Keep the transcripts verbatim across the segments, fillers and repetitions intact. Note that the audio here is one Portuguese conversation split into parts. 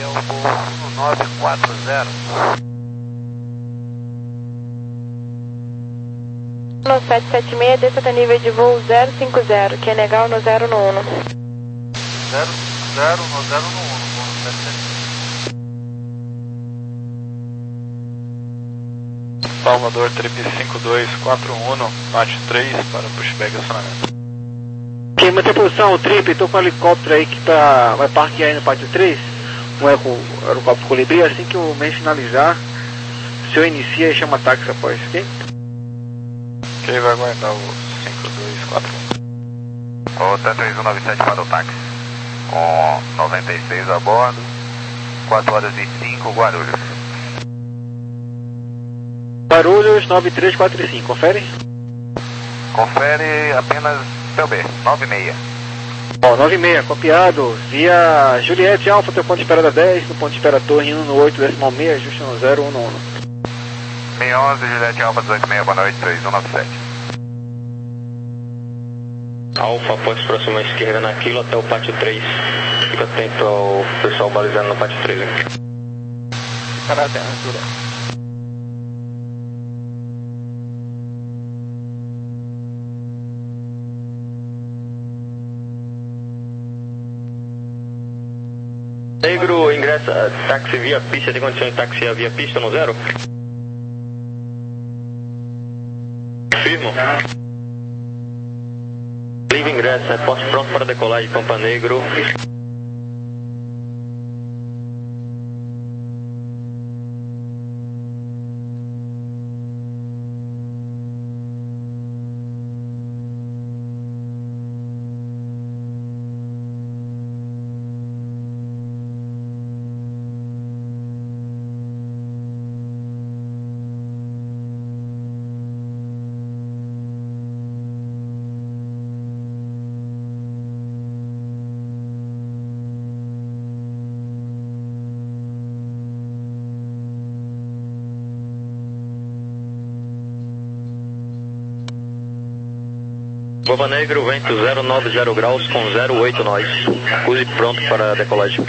o voo um nove quatro zero. No sete sete seis, desça até nível de voo zero cinco zero, que é legal no zero no um. zero zero no zero no um, voo no sete sete seis. Salvador Trip cinco dois quatro um, parte três para pushback e acionamento. Ok, manter a posição, o Trip, estou com um helicóptero aí que tá, vai parquear aí no pátio três, um eco, aerocóptero colibri, assim que o mês finalizar, o senhor inicia e chama táxi após, ok? Ok, vai aguardar o cinco dois quatro um. O T três um nove sete para o táxi, com noventa e seis a bordo, quatro horas e cinco, Guarulhos. Guarulhos nove três quatro cinco, confere? Confere apenas seu B, nove seis. Ó, nove seis, copiado, via Juliette Alfa, teu ponto de esperada dez, no ponto de espera Torre um no oito, decimal seis, ajuste no zero um no um. seis onze, Juliette Alfa dezoito seis, boa noite, três um nove sete. Alfa, após próxima esquerda na quilo até o pátio três. Fica atento ao pessoal balizando no pátio três aqui. Caráter, altura. Negro, ingressa, táxi via pista, tem condição de taxiar via pista no zero? Firmo. Livre ingressa, poste pronto para decolagem, Pampa Negro. Pampa Negro, vento zero nove zero graus com zero oito nós. Use pronto para decolagem.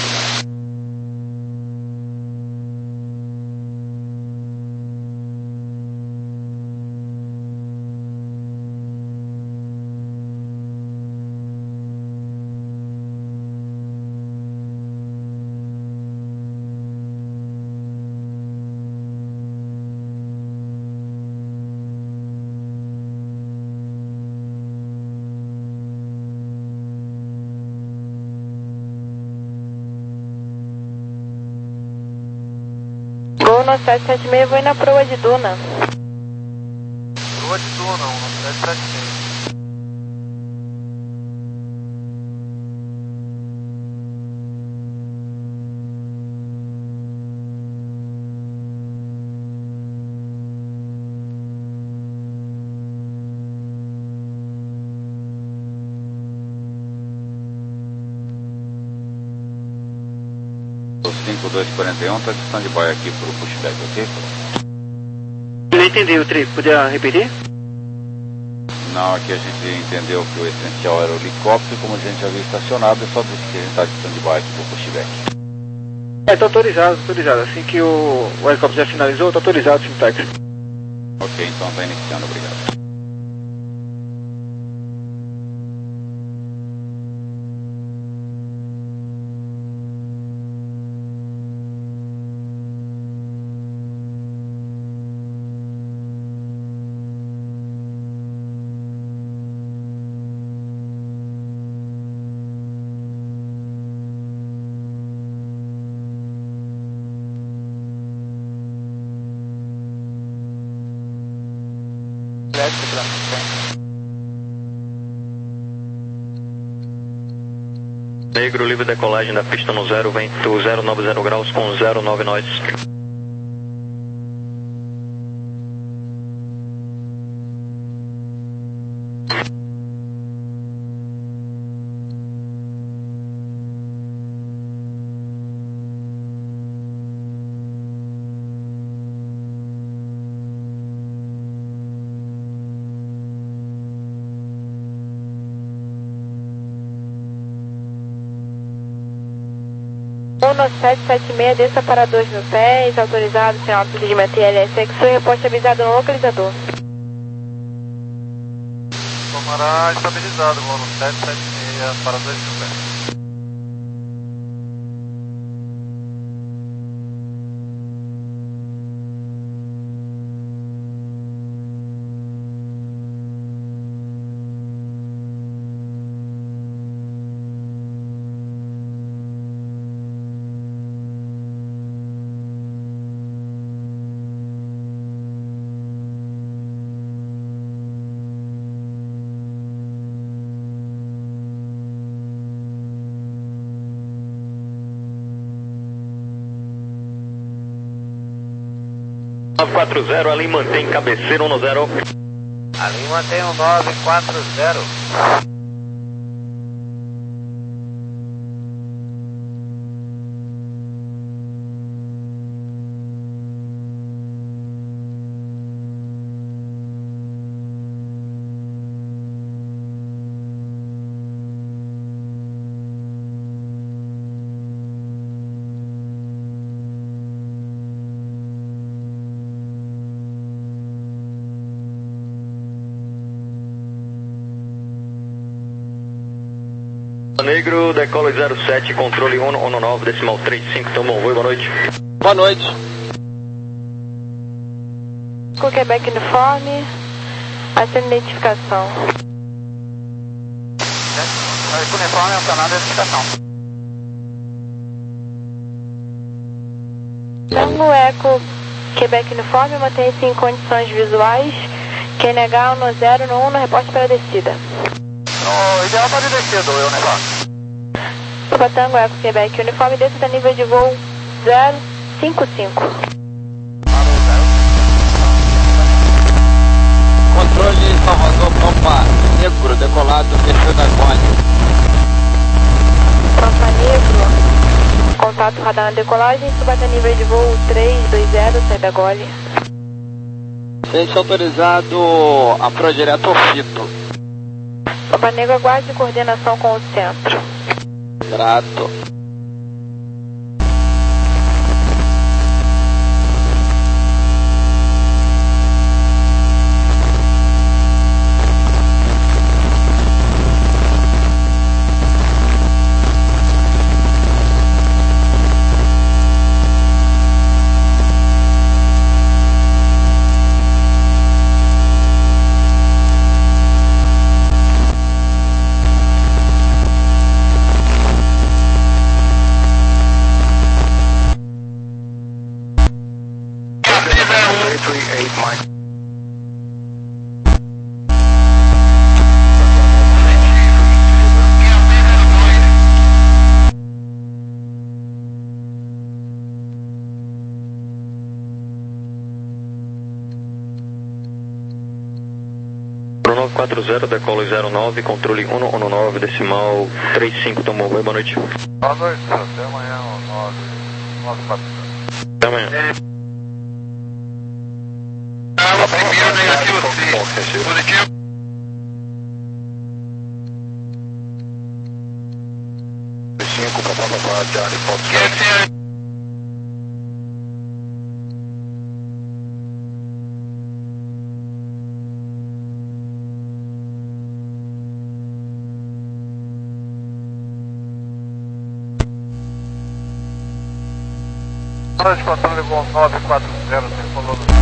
Gol no sete sete seis, vou ir na proa de Duna. Proa de Duna, um nove sete sete seis. cinco dois quatro um, está de stand-by aqui para o pushback, ok? Não entendi o Trip, podia repetir? Não, aqui a gente entendeu que o essencial era o helicóptero, como a gente já viu estacionado, é só dizer que a gente está de stand-by aqui para o pushback. É, tá autorizado, autorizado. Assim que o, o helicóptero já finalizou, tá autorizado sim, táxi. Ok, então está iniciando, obrigado. Negro, livre decolagem da pista no zero, vento zero nove zero graus com zero nove nós. Voo no sete sete seis, desça para dois mil pés, autorizado, sinal de procedimento I L S X, reposte avisado no localizador. Tomará estabilizado, voo no sete sete seis para dois mil pés. nove quatro zero, ali mantém cabeceira um zero. Ali mantém um nove quatro zero. Negro, decole zero sete, controle um um nove, decimal três cinco, tomou um voo, boa noite. Boa noite. Com Quebec uniforme, acendo identificação. O uniforme acionado a identificação. Tango Eco Quebec uniforme, mantém-se em condições visuais. Quem negar no zero, no um, no reporte para a descida. No ideal para descer do eu negócio. Suba Tango Eco Quebec uniforme, desça nível de voo zero cinco cinco. Controle Salvador Pampa Negro, decolado, perfil da Gole. Pampa Negro, contato radar na decolagem, suba nível de voo três dois zero, sai da Gole. Gente autorizado a pro direto ao Fito. Pampa Negro, aguarde coordenação com o centro. Grato. nove quatro zero, decole zero nove, controle um um nove, decimal três cinco, tomou um, boa noite. Boa noite, até amanhã, nove quatro zero. Até amanhã. Ah, primeiro negativo sim. Positivo. cinco, papapá, Charlie, Fox. Boa noite, controle voo nove quatro zero, sem falou do...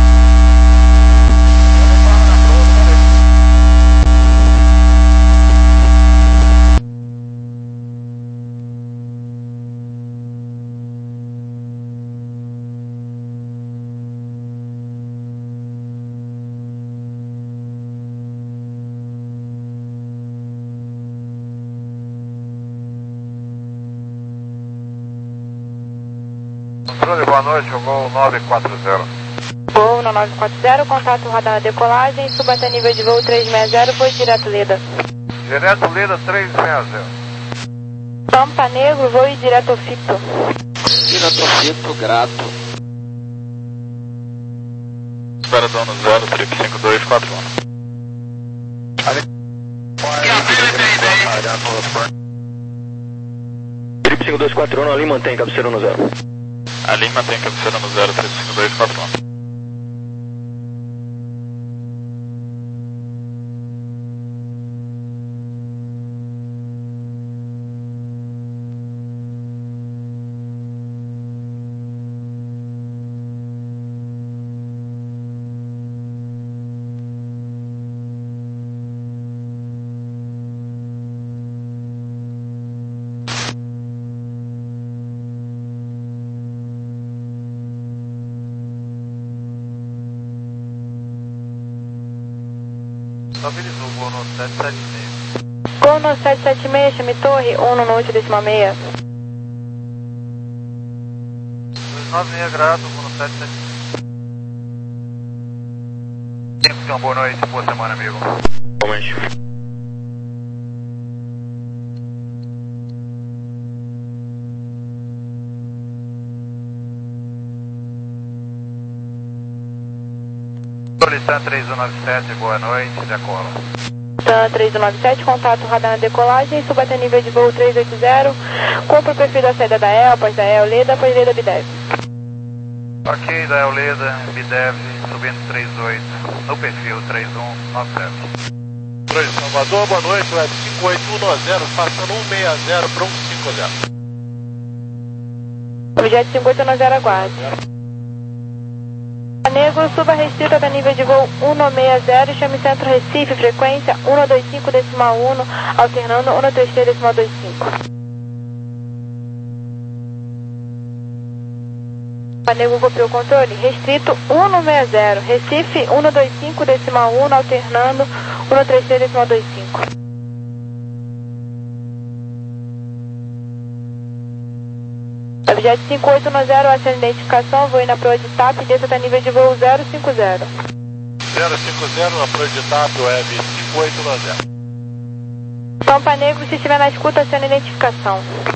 Controle, boa noite, voo nove quatro zero. Voo no nove quatro zero, contato radar na decolagem, suba até nível de voo três seis zero, voo direto Leda. Direto Leda três seis zero. Pampa Negro, voo direto ao Fito. Direto ao Fito, grato. Espera dono zero, trip cinco dois quatro um. três cinco dois quatro um, ali mantém cabeceira no zero. Ali mantém cabeceira no zero três cinco dois quatro um. Estabilizou o voo no sete sete seis. Gol no sete sete seis, chame torre, um no oito décima seis. dois nove seis graus, voo no sete sete seis. Então, boa noite, boa semana, amigo. Comente. Listan três um nove sete, boa noite, decola. Listan três um nove sete, contato radar na decolagem, suba até nível de voo três oito zero, cumpra o perfil da saída da E L, após da E L Leda, após Leda Bidev. Ok, da E L Leda, Bidev, subindo três oito, no perfil três um nove sete. Oi, Salvador, boa noite, web cinco oito um nove zero, passando um seis zero para um cinco zero. Objeto cinco oito nove zero, aguarde. Negro, suba restrita da nível de voo um seis zero, chame centro Recife, frequência um dois cinco decimal um, alternando um três três decimal vinte e cinco. Negro, copiou o controle, restrito um seis zero, Recife um dois cinco decimal um, alternando um três três decimal vinte e cinco. Objeto cinco oito nove zero, ação de identificação, voo na proa de T A P, desça até nível de voo zero cinco zero. zero cinco zero, na proa de T A P, web cinco oito nove zero. Pampa Negro, se estiver na escuta, ação de identificação.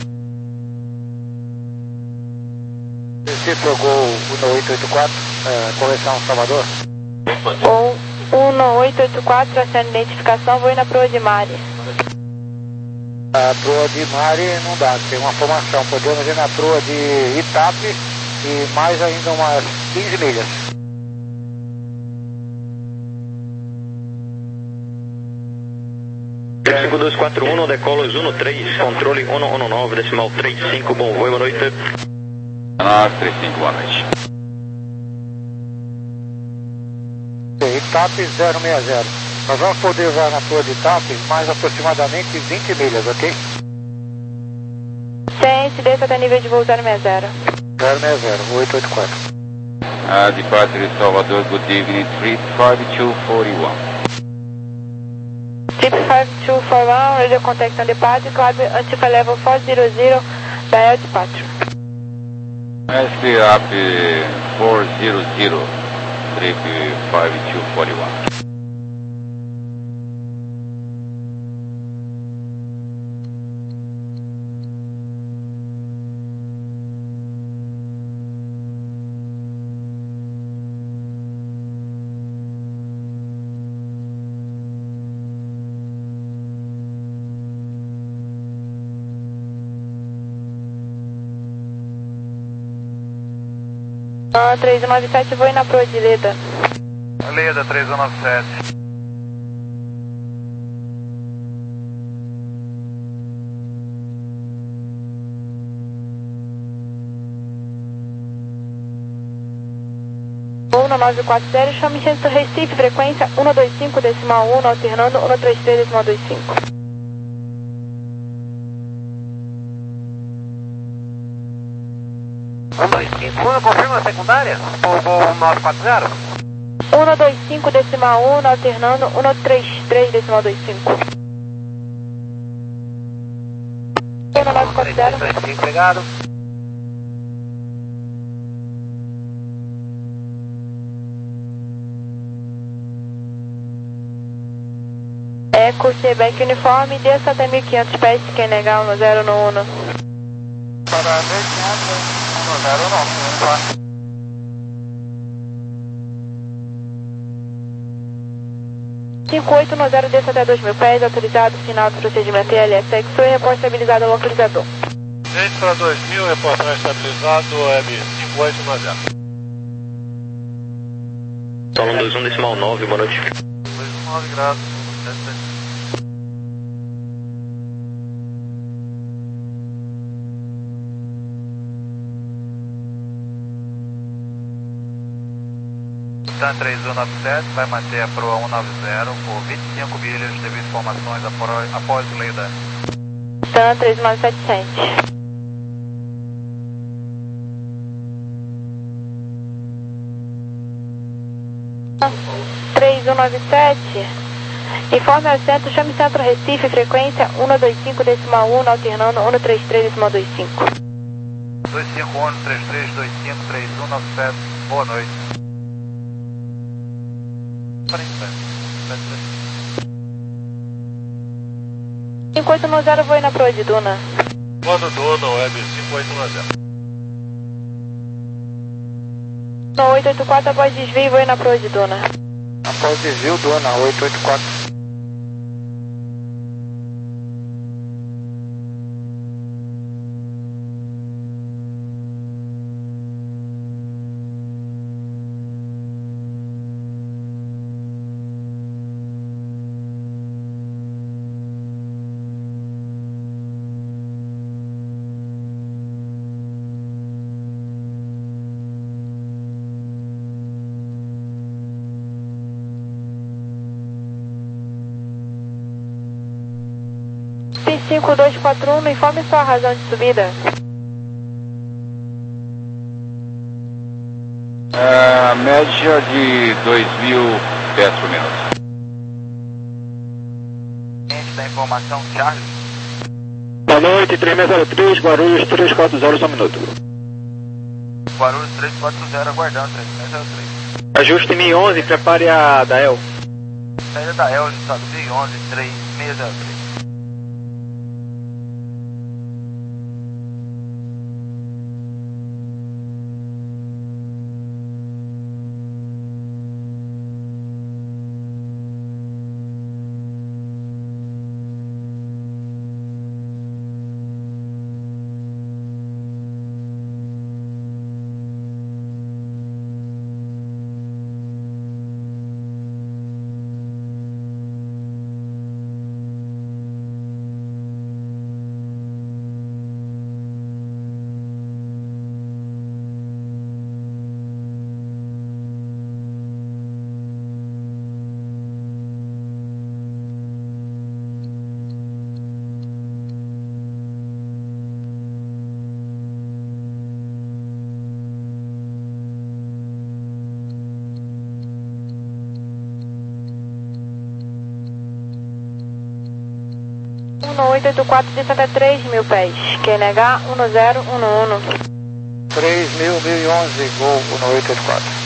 Recife, Gol um oito oito quatro, é, correção Salvador. Ou um oito oito quatro, ação de identificação, voo na proa de Mari. A proa de Mari não dá, tem uma formação, podemos ir na proa de Itape e mais ainda umas quinze milhas. três cinco dois quatro um, decolos um três, controle um um nove decimal trinta e cinco, bom voo, boa noite. nove três cinco, boa noite. Itape zero seis zero. Nós vamos poder voar na proa de Itape mais aproximadamente vinte milhas, ok? Ciência, desça até nível de voo zero seis zero. zero seis zero, oito oito quatro. Uh, departure Salvador, good evening, three five two four one. Trip five two four one, radio contact on departure, cloud Antifa level four zero zero, dial departure. S P up four zero zero, trip five two four one. Ah, três um nove sete, vou ir na proa de Leda. Leda três um nove sete. um nove quatro zero, chame centro Recife, frequência um dois cinco decimal um, alternando um três três decimal vinte e cinco. um dois cinco, confirma a secundária? Ou voo nove quatro zero? um dois cinco decimal um, alternando um três três decimal vinte e cinco. um nove quatro zero. Obrigado. Eco, Quebec uniforme, desça até mil e quinhentos pés, quem negar no zero no um. Para mil e quinhentos, um zero nove. cinco oito nove zero, desça até dois mil pés, autorizado, final do procedimento I L S X, e repórter estabilizado ao localizador. Gente para dois mil, reportagem estabilizado, web cinco oito nove zero. Solon dois um decimal nove, boa noite. dois nove graus, sete sete. Tan três um nove sete vai manter a proa cento e noventa por vinte e cinco milhas devido informações após, após o Leida. Tan três um nove sete sente. três um nove sete, informe ao centro, chame centro Recife, frequência cento e vinte e cinco decimal um, alternando cento e trinta e três decimal vinte e cinco. dois cinco um, três três dois cinco, três um nove sete, boa noite. cinco oito nove zero, vou ir na proa de Duna. Modo Duna, web cinco oito nove zero. No oito oito quatro, após desvio, vou ir na proa de Duna. Após desvio, Duna, oito oito quatro. cinco dois quatro um, me informe sua razão de subida. É, média de dois mil pés por minuto. Cliente da informação, Charlie. Boa noite, três seis zero três, Guarulhos três quatro zero, só um minuto. Guarulhos três quatro zero, aguardando, três seis zero três. Ajuste mil e onze, prepare a Dael. Saída da E L, estado mil e onze, três seis zero três. oito oito quatro, distância é três mil pés. Q N H um zero um um. três mil, mil e onze, Gol um oito oito quatro.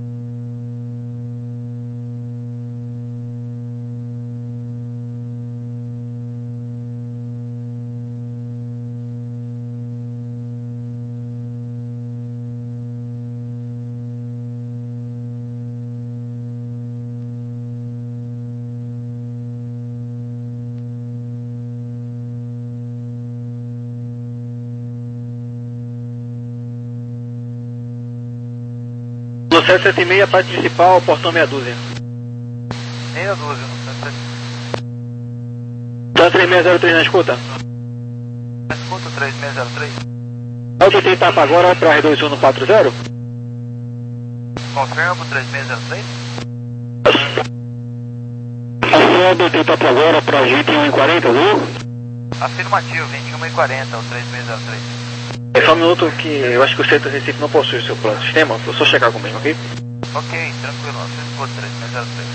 No sete sete seis, parte principal, portão meia dúzia. Meia dúzia, no sete sete. Tá três seis zero três na escuta? Na escuta, três seis zero três. É o que tem etapa agora para R dois um no quatro zero? Confirmo, três seis zero três. A sua tem etapa agora para vinte e um e quarenta, viu? Afirmativo, vinte e um e quarenta, o três seis zero três. É só um minuto que eu acho que o centro Recife não possui o seu plano de sistema, vou só checar comigo, ok? Ok, tranquilo, você escuta, três seis zero três.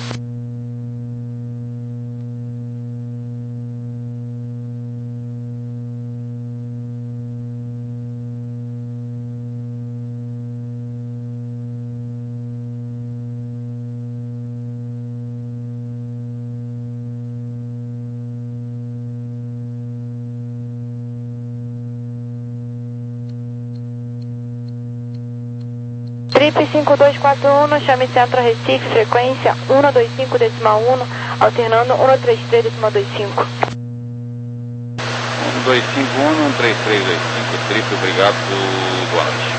Trip cinco dois quatro um, chame centro Recife, frequência cento e vinte e cinco decimal um, alternando cento e trinta e três decimal vinte e cinco. dois cinco um, um três três dois cinco, triplo, obrigado, boa noite.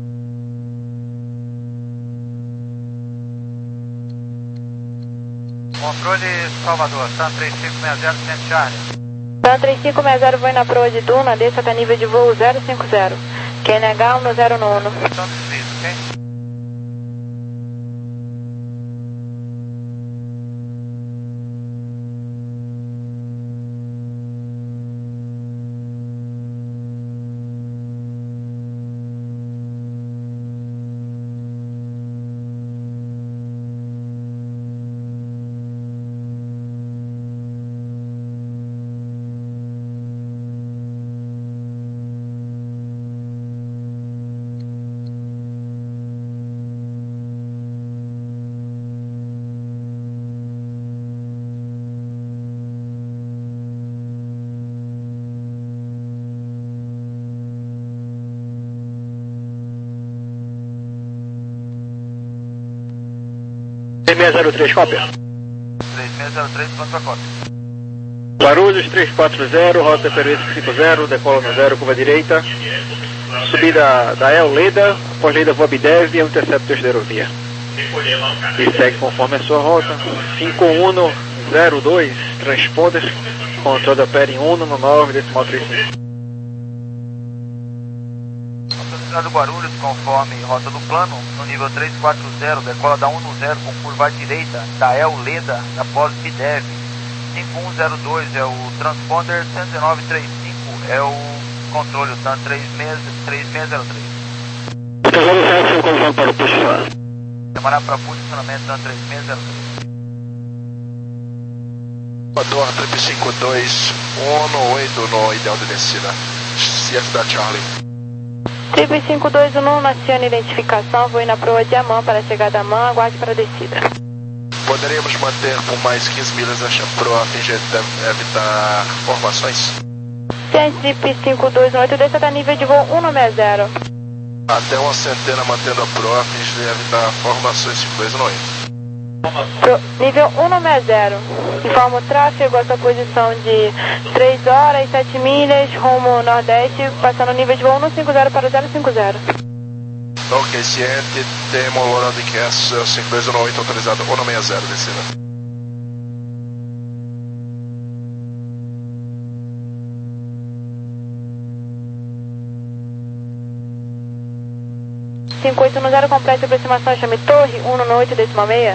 Controle Salvador, Sun três cinco seis zero, Centro Charlie. Sun três cinco seis zero, vou na proa de Duna, desça até nível de voo zero cinco zero. Q N H um zero nove. Então desliza, ok? três seis zero três, cópia. três seis zero três, pronto pra cópia. Guarulhos três quatro zero, rota Peruísca cinco zero, decola no zero, curva direita. Subida da El Leda, após Leda Vob Dev e interceptor de aerovia. E segue conforme a sua rota. cinco um zero dois, transponder, controle da Peri um no nove, decimal trinta e cinco. Cidade do Guarulhos, conforme rota do plano, no nível três quatro zero, decola da um no zero com curva à direita, da El Leda, após Bidev. cinco um zero dois é o transponder, cento e dezenove trinta e cinco é o controle, o TAN três seis zero três. zero sete, eu conforme para o posicionamento. Chamará para posicionamento TAN três seis zero três. Equador, trip cinco dois um oito no ideal de descida. C F da Charlie. Trip cinco dois um um, aciona identificação, vou na proa de Amman para a chegada a Amman, aguarde para a descida. Poderíamos manter por mais quinze milhas essa proa a fim de evitar formações? Trip cinco dois um oito, desça até nível de voo um nove zero. Até uma centena mantendo a proa a fim de evitar formações cinco dois um oito. Pro, nível um nove zero. Informa o tráfego, a sua posição de três horas e sete milhas, rumo nordeste, passando o nível de voo cento e cinquenta para zero cinco zero. Ok, ciente, temo Laurent de Cass, cinco dois um oito, autorizado cento e sessenta, descida. cinco oito um zero, complete a aproximação, chame torre, um no oito, decimal seis.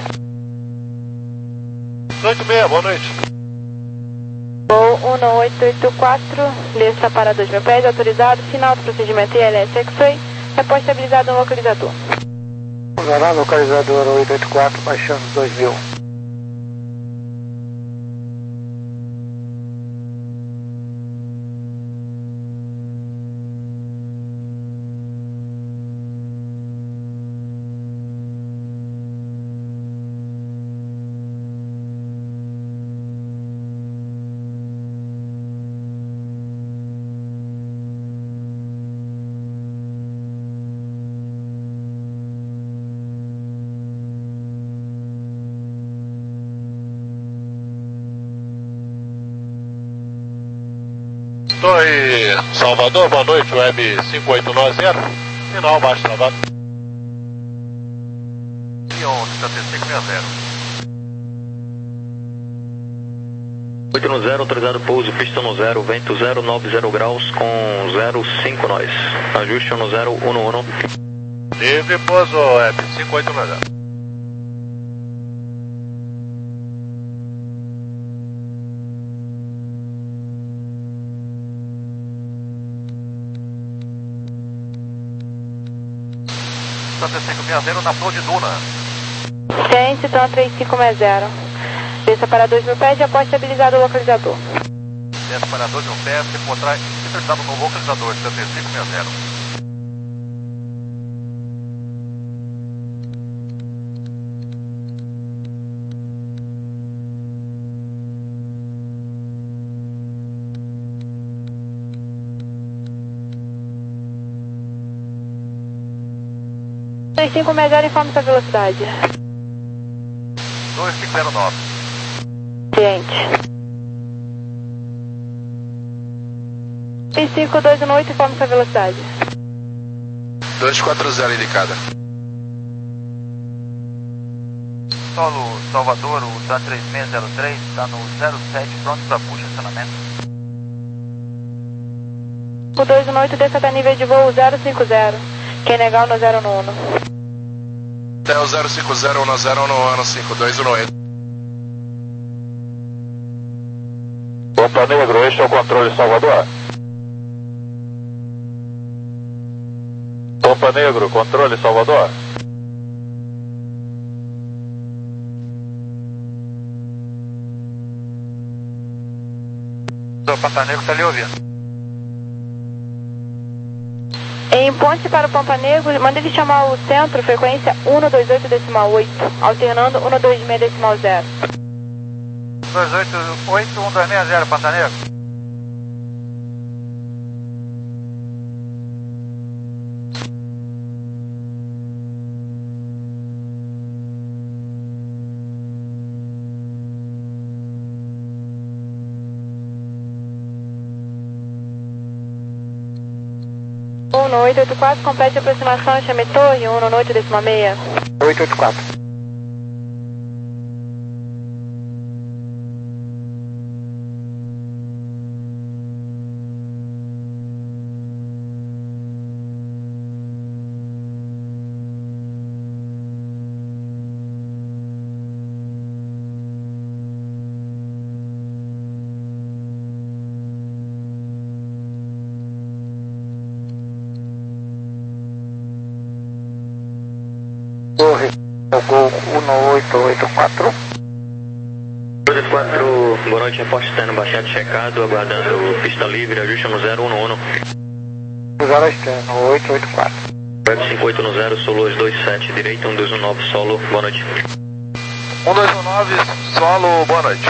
oito seis, boa noite. Voo um no oito oito quatro, desça para dois mil pés, autorizado, final do procedimento I L S X-Ray, repós estabilizado no localizador. Usará localizador oito oito quatro, baixando dois mil. Torre Salvador, boa noite, web cinco oito nove zero, final baixo travado. Leon, setenta e cinco sessenta. oito no zero, autorizado pouso, pista no zero, vento zero nove zero graus com zero cinco nós. Ajuste no zero um um. Livre, pouso, web cinco oito nove zero. setenta e cinco sessenta na flor de Duna. Ciência, TAN três cinco seis zero. Desça para dois mil pés e após estabilizado o localizador. Desça para dois mil pés, se encontrar estabilizado no localizador, setenta e cinco sessenta. três cinco seis zero, informe sua velocidade. dois cinco zero nove. Ciente. E cinco dois um oito, informe sua velocidade. dois quatro zero indicada. Solo Salvador, o TAM três seis zero três, está no zero sete, pronto para push acionamento. cinco dois um oito, desça até nível de voo zero cinco zero. Quem negar no zero no uno. Até o zero cinco zero um zero no ano cinco dois um oito. Pompa Negro, este é o controle Salvador. Pompa Negro, controle Salvador. O Pampa Negro está lhe ouvindo. Em ponte para o Pampa Negro, manda ele chamar o centro, frequência um dois oito decimal oito, alternando um dois seis decimal zero. dois oito oito um dois seis zero, Pampa Negro. um oito oito quatro, complete a aproximação, chame torre, um oito decimal seis. oito oito quatro. Torre, Gol um oito oito quatro. dois oito quatro, boa noite, reporte externo baixado checado, aguardando pista livre, ajuste no zero um um. Zero externo, oito oito quatro. Web cinco oito um zero, solo dois sete, direito um dois um nove, solo, boa noite. um dois um nove, solo, boa noite.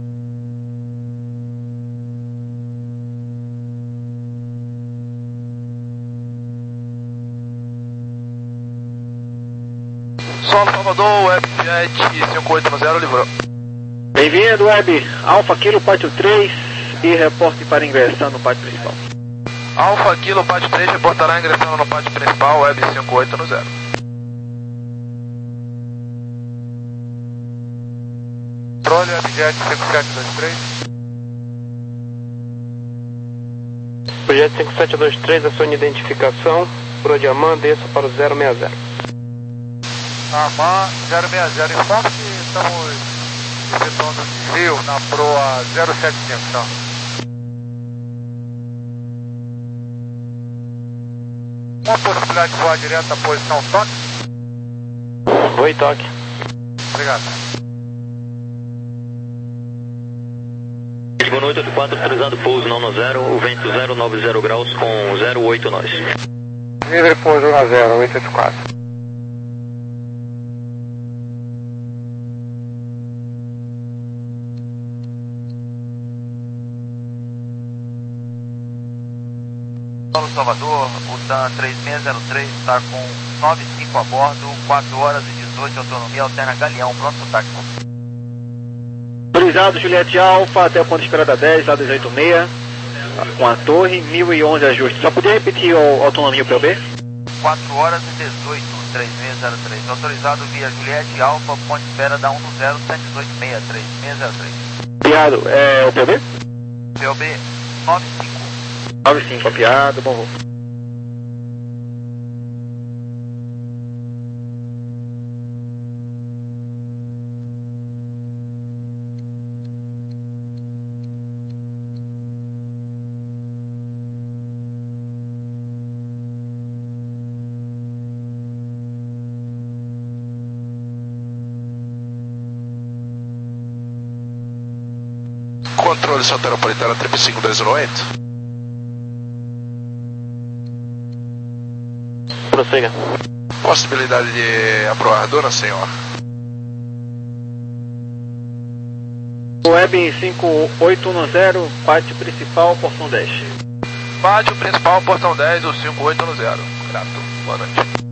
Solo Salvador, Web sete cinco oito um zero, livrou. Bem-vindo, Web Alfa Kilo Pátio três e reporte para ingressar no pátio principal. Alfa Kilo Pátio três reportará ingressando no pátio principal, Web cinco oito um zero. Controle Webjet cinco sete dois três. Projeto cinco sete dois três, acione identificação. Pro de Amã, desça para o zero seis zero. Amã zero seis zero, informe que estamos efetuando desvio na proa zero sete cinco, então. Uma possibilidade de voar direto à posição toque? Oi, toque. Obrigado. Boa noite, oito quatro, autorizado pouso não no zero, o vento zero nove zero graus com zero oito nós. Livre pouso na zero, oito oito quatro. Solo Salvador, o TAM três seis zero três está com nove cinco a bordo, quatro horas e dezoito, autonomia alterna Galeão, pronto para táxi. Autorizado Juliette Alfa até o ponto de esperada dez, lá dezoito seis, com a torre, mil e onze ajustes. Só podia repetir o autonomia o P O B? quatro horas e dezoito, três seis zero três. Autorizado via Juliette Alfa, ponte de espera da um zero, cento e dezoito seis três, seis zero três. Copiado, é o P O B? P O B nove cinco. nove cinco, copiado, bom voo. Controle soteropolitano triplo cinco dois um oito. Prossiga. Possibilidade de aprovar, dona senhora? Web cinco oito um zero, pátio principal, portão dez. Pátio principal, portão dez, o cinco oito um zero. Grato, boa noite.